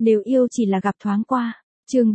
Nếu yêu chỉ là gặp thoáng qua. Chương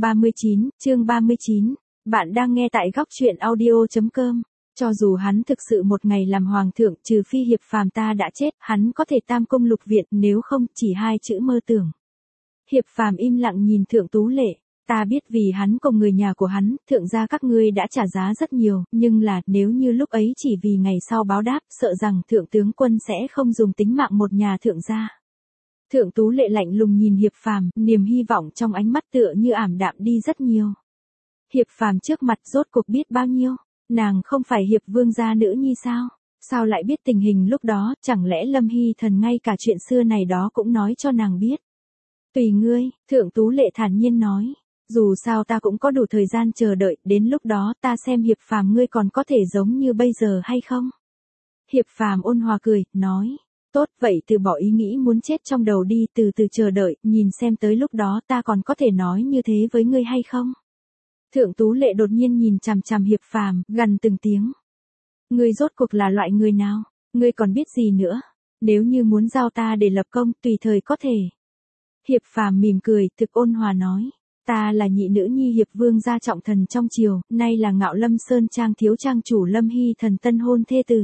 39, bạn đang nghe tại góc truyện audio.com. Cho dù hắn thực sự một ngày làm hoàng thượng, trừ phi Hiệp Phàm ta đã chết, hắn có thể tam cung lục viện, nếu không, chỉ hai chữ mơ tưởng. Hiệp Phàm im lặng nhìn Thượng Tú Lệ. Ta biết vì hắn cùng người nhà của hắn, thượng gia các ngươi đã trả giá rất nhiều, nhưng là, nếu như lúc ấy chỉ vì ngày sau báo đáp, sợ rằng thượng tướng quân sẽ không dùng tính mạng một nhà thượng gia. Thượng Tú Lệ lạnh lùng nhìn Hiệp Phàm, niềm hy vọng trong ánh mắt tựa như ảm đạm đi rất nhiều. Hiệp Phàm trước mặt rốt cuộc biết bao nhiêu, nàng không phải Hiệp vương gia nữ nhi sao? Sao lại biết tình hình lúc đó, chẳng lẽ Lâm Hy Thần ngay cả chuyện xưa này đó cũng nói cho nàng biết? Tùy ngươi, Thượng Tú Lệ thản nhiên nói. Dù sao ta cũng có đủ thời gian chờ đợi, đến lúc đó ta xem Hiệp Phàm ngươi còn có thể giống như bây giờ hay không? Hiệp Phàm ôn hòa cười, nói. Tốt, vậy từ bỏ ý nghĩ muốn chết trong đầu đi, từ từ chờ đợi, nhìn xem tới lúc đó ta còn có thể nói như thế với ngươi hay không? Thượng Tú Lệ đột nhiên nhìn chằm chằm Hiệp Phàm, gằn từng tiếng. Ngươi rốt cuộc là loại người nào? Ngươi còn biết gì nữa? Nếu như muốn giao ta để lập công, tùy thời có thể. Hiệp Phàm mỉm cười, thực ôn hòa nói. Ta là nhị nữ nhi Hiệp vương gia trọng thần trong triều, nay là Ngạo Lâm Sơn Trang thiếu trang chủ Lâm Hy Thần tân hôn thê tử.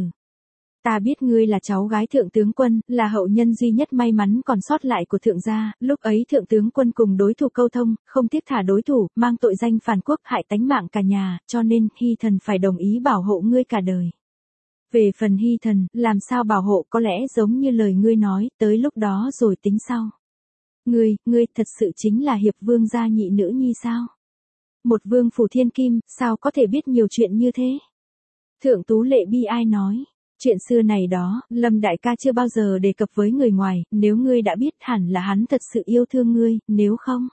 Ta biết ngươi là cháu gái thượng tướng quân, là hậu nhân duy nhất may mắn còn sót lại của thượng gia, lúc ấy thượng tướng quân cùng đối thủ câu thông, không tiếc thả đối thủ, mang tội danh phản quốc hại tánh mạng cả nhà, cho nên Hy Thần phải đồng ý bảo hộ ngươi cả đời. Về phần Hy Thần, làm sao bảo hộ có lẽ giống như lời ngươi nói, tới lúc đó rồi tính sau. Ngươi thật sự chính là Hiệp vương gia nhị nữ nhi sao? Một vương phủ thiên kim, sao có thể biết nhiều chuyện như thế? Thượng Tú Lệ bi ai nói. Chuyện xưa này đó, Lâm đại ca chưa bao giờ đề cập với người ngoài, nếu ngươi đã biết hẳn là hắn thật sự yêu thương ngươi, nếu không.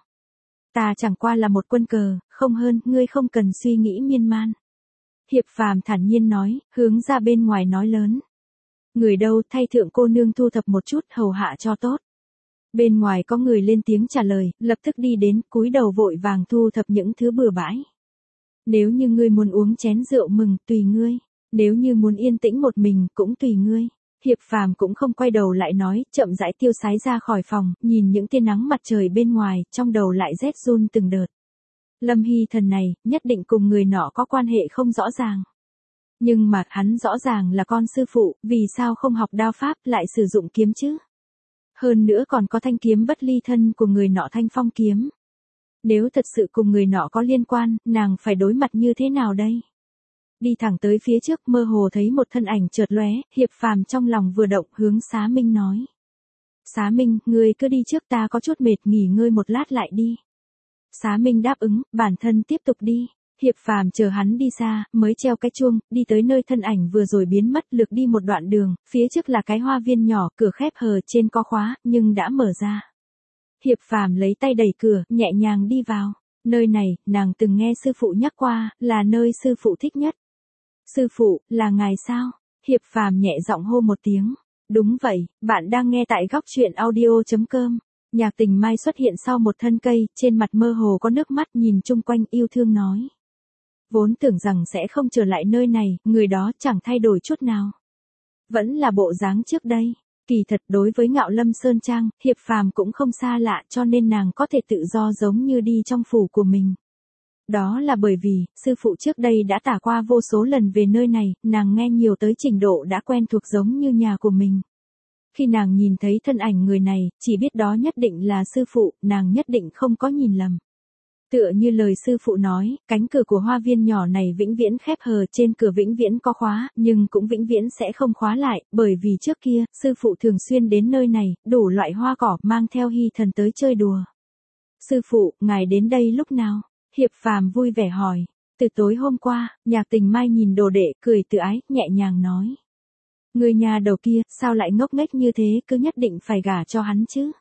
Ta chẳng qua là một quân cờ, không hơn, ngươi không cần suy nghĩ miên man. Hiệp Phàm thản nhiên nói, hướng ra bên ngoài nói lớn. Người đâu thay thượng cô nương thu thập một chút, hầu hạ cho tốt. Bên ngoài có người lên tiếng trả lời, lập tức đi đến, cúi đầu vội vàng thu thập những thứ bừa bãi. Nếu như ngươi muốn uống chén rượu mừng, tùy ngươi. Nếu như muốn yên tĩnh một mình, cũng tùy ngươi. Hiệp Phàm cũng không quay đầu lại nói, chậm rãi tiêu sái ra khỏi phòng, nhìn những tia nắng mặt trời bên ngoài, trong đầu lại rét run từng đợt. Lâm Hy Thần này, nhất định cùng người nọ có quan hệ không rõ ràng. Nhưng mà hắn rõ ràng là con sư phụ, vì sao không học đao pháp lại sử dụng kiếm chứ? Hơn nữa còn có thanh kiếm bất ly thân của người nọ Thanh Phong kiếm. Nếu thật sự cùng người nọ có liên quan, nàng phải đối mặt như thế nào đây? Đi thẳng tới phía trước, mơ hồ thấy một thân ảnh chợt lóe, Hiệp Phàm trong lòng vừa động, hướng Xá Minh nói. Xá Minh, ngươi cứ đi trước, ta có chút mệt, nghỉ ngơi một lát lại đi. Xá Minh đáp ứng, bản thân tiếp tục đi. Hiệp Phàm chờ hắn đi xa, mới treo cái chuông, đi tới nơi thân ảnh vừa rồi biến mất, lược đi một đoạn đường, phía trước là cái hoa viên nhỏ, cửa khép hờ, trên có khóa, nhưng đã mở ra. Hiệp Phàm lấy tay đẩy cửa, nhẹ nhàng đi vào. Nơi này, nàng từng nghe sư phụ nhắc qua, là nơi sư phụ thích nhất. Sư phụ, là ngài sao? Hiệp Phàm nhẹ giọng hô một tiếng. Đúng vậy, bạn đang nghe tại góc truyện audio.com. Nhạc Tình Mai xuất hiện sau một thân cây, trên mặt mơ hồ có nước mắt, nhìn chung quanh yêu thương nói. Vốn tưởng rằng sẽ không trở lại nơi này, người đó chẳng thay đổi chút nào. Vẫn là bộ dáng trước đây. Kỳ thật đối với Ngạo Lâm Sơn Trang, Hiệp Phàm cũng không xa lạ, cho nên nàng có thể tự do giống như đi trong phủ của mình. Đó là bởi vì, sư phụ trước đây đã tả qua vô số lần về nơi này, nàng nghe nhiều tới trình độ đã quen thuộc giống như nhà của mình. Khi nàng nhìn thấy thân ảnh người này, chỉ biết đó nhất định là sư phụ, nàng nhất định không có nhìn lầm. Tựa như lời sư phụ nói, cánh cửa của hoa viên nhỏ này vĩnh viễn khép hờ, trên cửa vĩnh viễn có khóa, nhưng cũng vĩnh viễn sẽ không khóa lại, bởi vì trước kia, sư phụ thường xuyên đến nơi này, đủ loại hoa cỏ, mang theo Hy Thần tới chơi đùa. Sư phụ, ngài đến đây lúc nào? Hiệp Phàm vui vẻ hỏi. Từ tối hôm qua, Nhạc Tình Mai nhìn đồ đệ, cười tự ái, nhẹ nhàng nói. Người nhà đầu kia, sao lại ngốc nghếch như thế, cứ nhất định phải gả cho hắn chứ?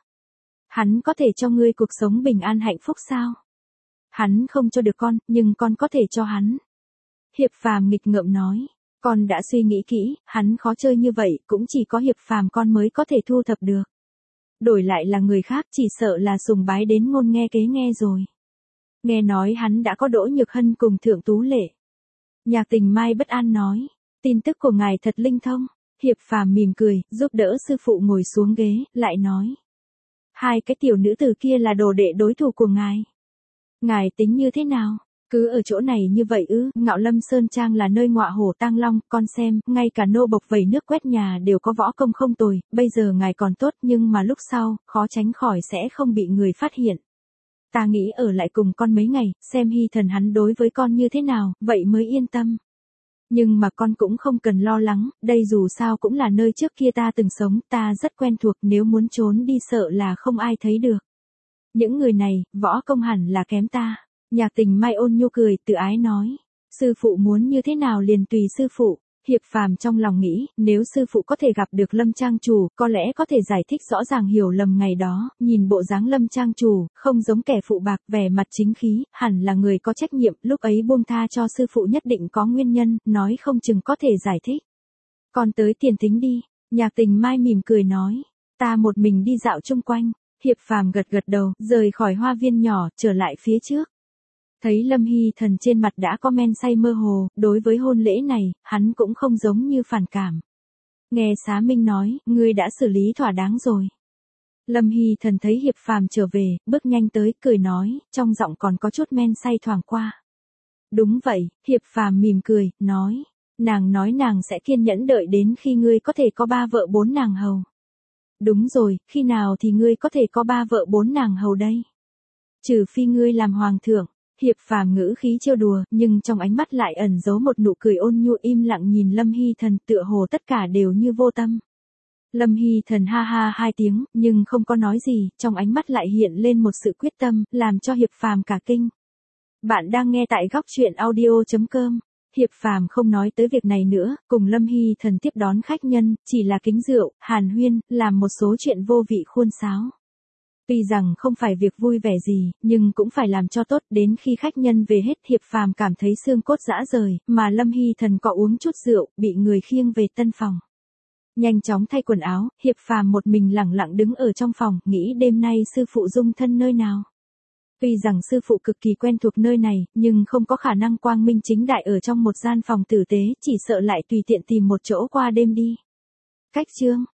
Hắn có thể cho ngươi cuộc sống bình an hạnh phúc sao? Hắn không cho được con, nhưng con có thể cho hắn. Hiệp Phàm nghịch ngợm nói. Con đã suy nghĩ kỹ, hắn khó chơi như vậy, cũng chỉ có Hiệp Phàm con mới có thể thu thập được. Đổi lại là người khác, chỉ sợ là sùng bái đến ngôn nghe kế nghe rồi. Nghe nói hắn đã có Đỗ Nhược Hân cùng Thượng Tú Lệ. Nhạc Tình Mai bất an nói. Tin tức của ngài thật linh thông. Hiệp Phàm mỉm cười, giúp đỡ sư phụ ngồi xuống ghế, lại nói. Hai cái tiểu nữ tử kia là đồ đệ đối thủ của ngài. Ngài tính như thế nào? Cứ ở chỗ này như vậy ư? Ngạo Lâm Sơn Trang là nơi ngọa hổ tang long, con xem, ngay cả nô bộc vẩy nước quét nhà đều có võ công không tồi, bây giờ ngài còn tốt nhưng mà lúc sau, khó tránh khỏi sẽ không bị người phát hiện. Ta nghĩ ở lại cùng con mấy ngày, xem Hy Thần hắn đối với con như thế nào, vậy mới yên tâm. Nhưng mà con cũng không cần lo lắng, đây dù sao cũng là nơi trước kia ta từng sống, ta rất quen thuộc, nếu muốn trốn đi sợ là không ai thấy được. Những người này, võ công hẳn là kém ta. Nhạc Tình Mai ôn nhu cười, tự ái nói. Sư phụ muốn như thế nào liền tùy sư phụ. Hiệp Phàm trong lòng nghĩ, nếu sư phụ có thể gặp được Lâm Trang chủ, có lẽ có thể giải thích rõ ràng hiểu lầm ngày đó, nhìn bộ dáng Lâm Trang chủ, không giống kẻ phụ bạc, vẻ mặt chính khí, hẳn là người có trách nhiệm, lúc ấy buông tha cho sư phụ nhất định có nguyên nhân, nói không chừng có thể giải thích. Còn tới tiền thính đi, Nhạc Tình Mai mỉm cười nói, ta một mình đi dạo chung quanh. Hiệp Phàm gật gật đầu, rời khỏi hoa viên nhỏ, trở lại phía trước. Thấy Lâm Hy Thần trên mặt đã có men say mơ hồ, đối với hôn lễ này, hắn cũng không giống như phản cảm. Nghe Xá Minh nói, ngươi đã xử lý thỏa đáng rồi. Lâm Hy Thần thấy Hiệp Phàm trở về, bước nhanh tới, cười nói, trong giọng còn có chút men say thoảng qua. Đúng vậy, Hiệp Phàm mỉm cười, nói, nàng nói nàng sẽ kiên nhẫn đợi đến khi ngươi có thể có 3 vợ 4 nàng hầu. Đúng rồi, khi nào thì ngươi có thể có 3 vợ 4 nàng hầu đây? Trừ phi ngươi làm hoàng thượng. Hiệp Phàm ngữ khí trêu đùa, nhưng trong ánh mắt lại ẩn giấu một nụ cười ôn nhu, im lặng nhìn Lâm Hy Thần, tựa hồ tất cả đều như vô tâm. Lâm Hy Thần ha ha 2 tiếng, nhưng không có nói gì, trong ánh mắt lại hiện lên một sự quyết tâm, làm cho Hiệp Phàm cả kinh. Bạn đang nghe tại góc truyện audio.com. Hiệp Phàm không nói tới việc này nữa, cùng Lâm Hy Thần tiếp đón khách nhân, chỉ là kính rượu, hàn huyên, làm một số chuyện vô vị khuôn sáo. Tuy rằng không phải việc vui vẻ gì, nhưng cũng phải làm cho tốt, đến khi khách nhân về hết Hiệp Phàm cảm thấy xương cốt rã rời, mà Lâm Hy Thần có uống chút rượu, bị người khiêng về tân phòng. Nhanh chóng thay quần áo, Hiệp Phàm một mình lẳng lặng đứng ở trong phòng, nghĩ đêm nay sư phụ dung thân nơi nào. Tuy rằng sư phụ cực kỳ quen thuộc nơi này, nhưng không có khả năng quang minh chính đại ở trong một gian phòng tử tế, chỉ sợ lại tùy tiện tìm một chỗ qua đêm đi. Cách chương